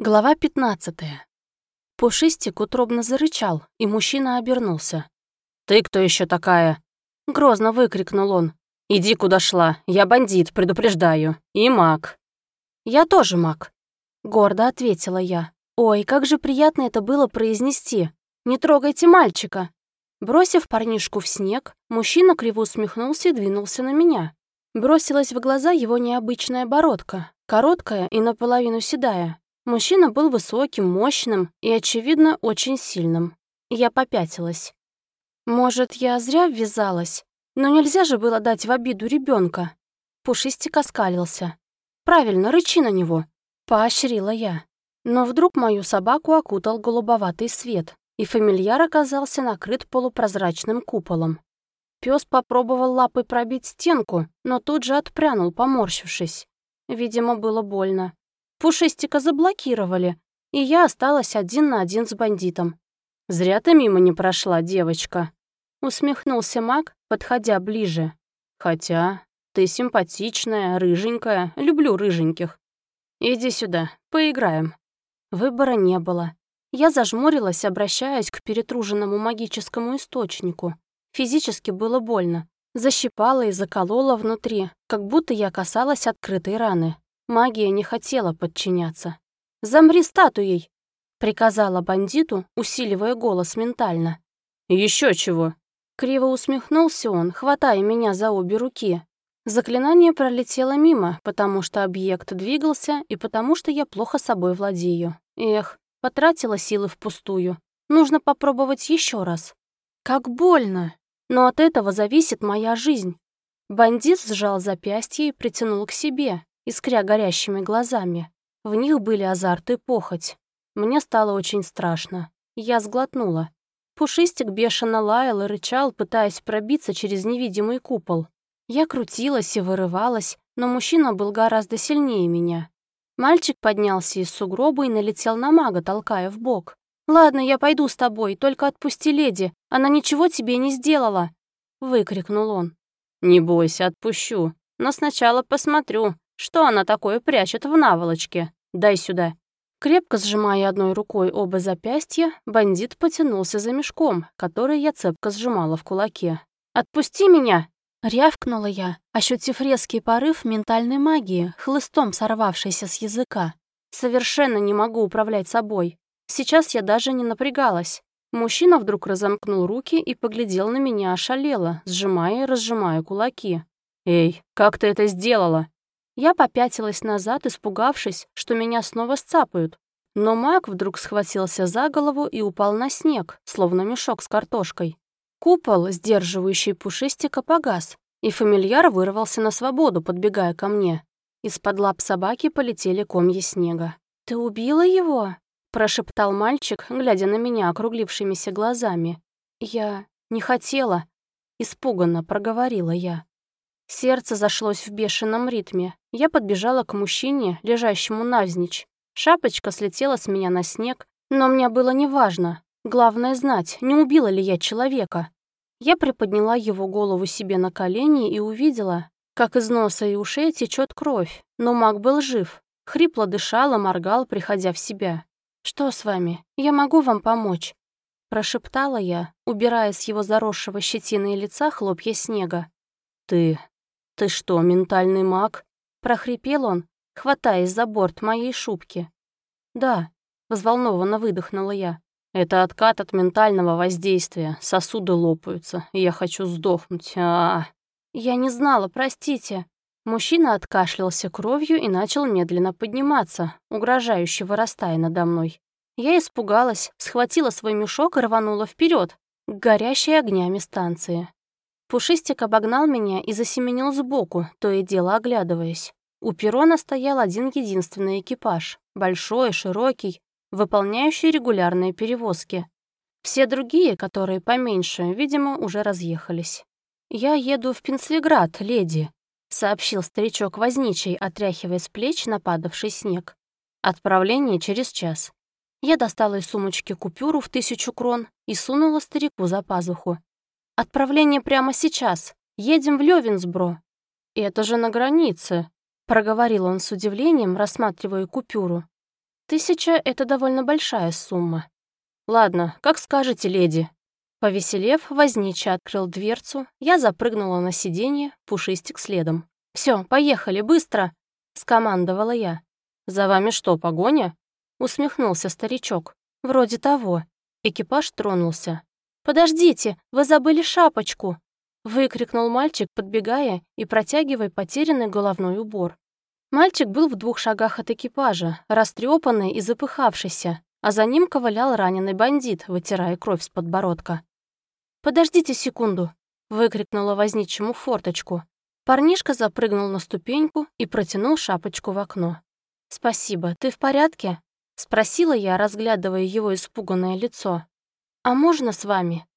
Глава 15. Пушистик утробно зарычал, и мужчина обернулся. «Ты кто еще такая?» — грозно выкрикнул он. «Иди, куда шла. Я бандит, предупреждаю. И маг». «Я тоже маг», — гордо ответила я. «Ой, как же приятно это было произнести. Не трогайте мальчика». Бросив парнишку в снег, мужчина криво усмехнулся и двинулся на меня. Бросилась в глаза его необычная бородка, короткая и наполовину седая. Мужчина был высоким, мощным и, очевидно, очень сильным. Я попятилась. Может, я зря ввязалась? Но нельзя же было дать в обиду ребенка. Пушистик оскалился. «Правильно, рычи на него», — поощрила я. Но вдруг мою собаку окутал голубоватый свет, и фамильяр оказался накрыт полупрозрачным куполом. Пес попробовал лапой пробить стенку, но тут же отпрянул, поморщившись. Видимо, было больно. Пушистика заблокировали, и я осталась 1 на 1 с бандитом. «Зря ты мимо не прошла, девочка», — усмехнулся маг, подходя ближе. «Хотя ты симпатичная, рыженькая, люблю рыженьких. Иди сюда, поиграем». Выбора не было. Я зажмурилась, обращаясь к перетруженному магическому источнику. Физически было больно. Защипало и закололо внутри, как будто я касалась открытой раны. Магия не хотела подчиняться. «Замри статуей!» — приказала бандиту, усиливая голос ментально. «Еще чего!» — криво усмехнулся он, хватая меня за обе руки. Заклинание пролетело мимо, потому что объект двигался и потому что я плохо собой владею. Эх, потратила силы впустую. Нужно попробовать еще раз. Как больно! Но от этого зависит моя жизнь. Бандит сжал запястье и притянул к себе, искря горящими глазами. В них были азарт и похоть. Мне стало очень страшно. Я сглотнула. Пушистик бешено лаял и рычал, пытаясь пробиться через невидимый купол. Я крутилась и вырывалась, но мужчина был гораздо сильнее меня. Мальчик поднялся из сугроба и налетел на мага, толкая в бок. «Ладно, я пойду с тобой, только отпусти леди. Она ничего тебе не сделала!» — выкрикнул он. «Не бойся, отпущу. Но сначала посмотрю, что она такое прячет в наволочке. Дай сюда». Крепко сжимая одной рукой оба запястья, бандит потянулся за мешком, который я цепко сжимала в кулаке. «Отпусти меня!» — рявкнула я, ощутив резкий порыв ментальной магии, хлыстом сорвавшейся с языка. Совершенно не могу управлять собой. Сейчас я даже не напрягалась. Мужчина вдруг разомкнул руки и поглядел на меня ошалело, сжимая и разжимая кулаки. «Эй, как ты это сделала?» Я попятилась назад, испугавшись, что меня снова сцапают. Но маг вдруг схватился за голову и упал на снег, словно мешок с картошкой. Купол, сдерживающий пушистика, погас, и фамильяр вырвался на свободу, подбегая ко мне. Из-под лап собаки полетели комья снега. «Ты убила его?» — прошептал мальчик, глядя на меня округлившимися глазами. «Я не хотела», — испуганно проговорила я. Сердце зашлось в бешеном ритме. Я подбежала к мужчине, лежащему навзничь. Шапочка слетела с меня на снег, но мне было неважно. Главное знать, не убила ли я человека. Я приподняла его голову себе на колени и увидела, как из носа и ушей течет кровь, но маг был жив. Хрипло дышал и моргал, приходя в себя. «Что с вами? Я могу вам помочь?» Прошептала я, убирая с его заросшего щетиной лица хлопья снега. «Ты что, ментальный маг?» — прохрипел он, хватаясь за борт моей шубки. «Да», — взволнованно выдохнула я. «Это откат от ментального воздействия. Сосуды лопаются, и я хочу сдохнуть. «Я не знала, простите». Мужчина откашлялся кровью и начал медленно подниматься, угрожающе вырастая надо мной. Я испугалась, схватила свой мешок и рванула вперед, к горящей огнями станции. Пушистик обогнал меня и засеменил сбоку, то и дело оглядываясь. У перрона стоял один единственный экипаж, большой, широкий, выполняющий регулярные перевозки. Все другие, которые поменьше, видимо, уже разъехались. «Я еду в Пенцлиград, леди», — сообщил старичок возничий, отряхивая с плеч нападавший снег. «Отправление через час». Я достала из сумочки купюру в 1000 крон и сунула старику за пазуху. «Отправление прямо сейчас. Едем в Лёвенсбро». «Это же на границе», — проговорил он с удивлением, рассматривая купюру. 1000 — это довольно большая сумма. Ладно, как скажете, леди. Повеселев, возничий открыл дверцу, я запрыгнула на сиденье, Пушистик следом. Все, поехали, быстро!» — скомандовала я. «За вами что, погоня?» — усмехнулся старичок. «Вроде того». Экипаж тронулся. «Подождите, вы забыли шапочку!» — выкрикнул мальчик, подбегая и протягивая потерянный головной убор. Мальчик был в 2 шагах от экипажа, растрепанный и запыхавшийся, а за ним ковылял раненый бандит, вытирая кровь с подбородка. «Подождите секунду!» — выкрикнула возничему в форточку. Парнишка запрыгнул на ступеньку и протянул шапочку в окно. «Спасибо, ты в порядке?» — спросила я, разглядывая его испуганное лицо. «А можно с вами?»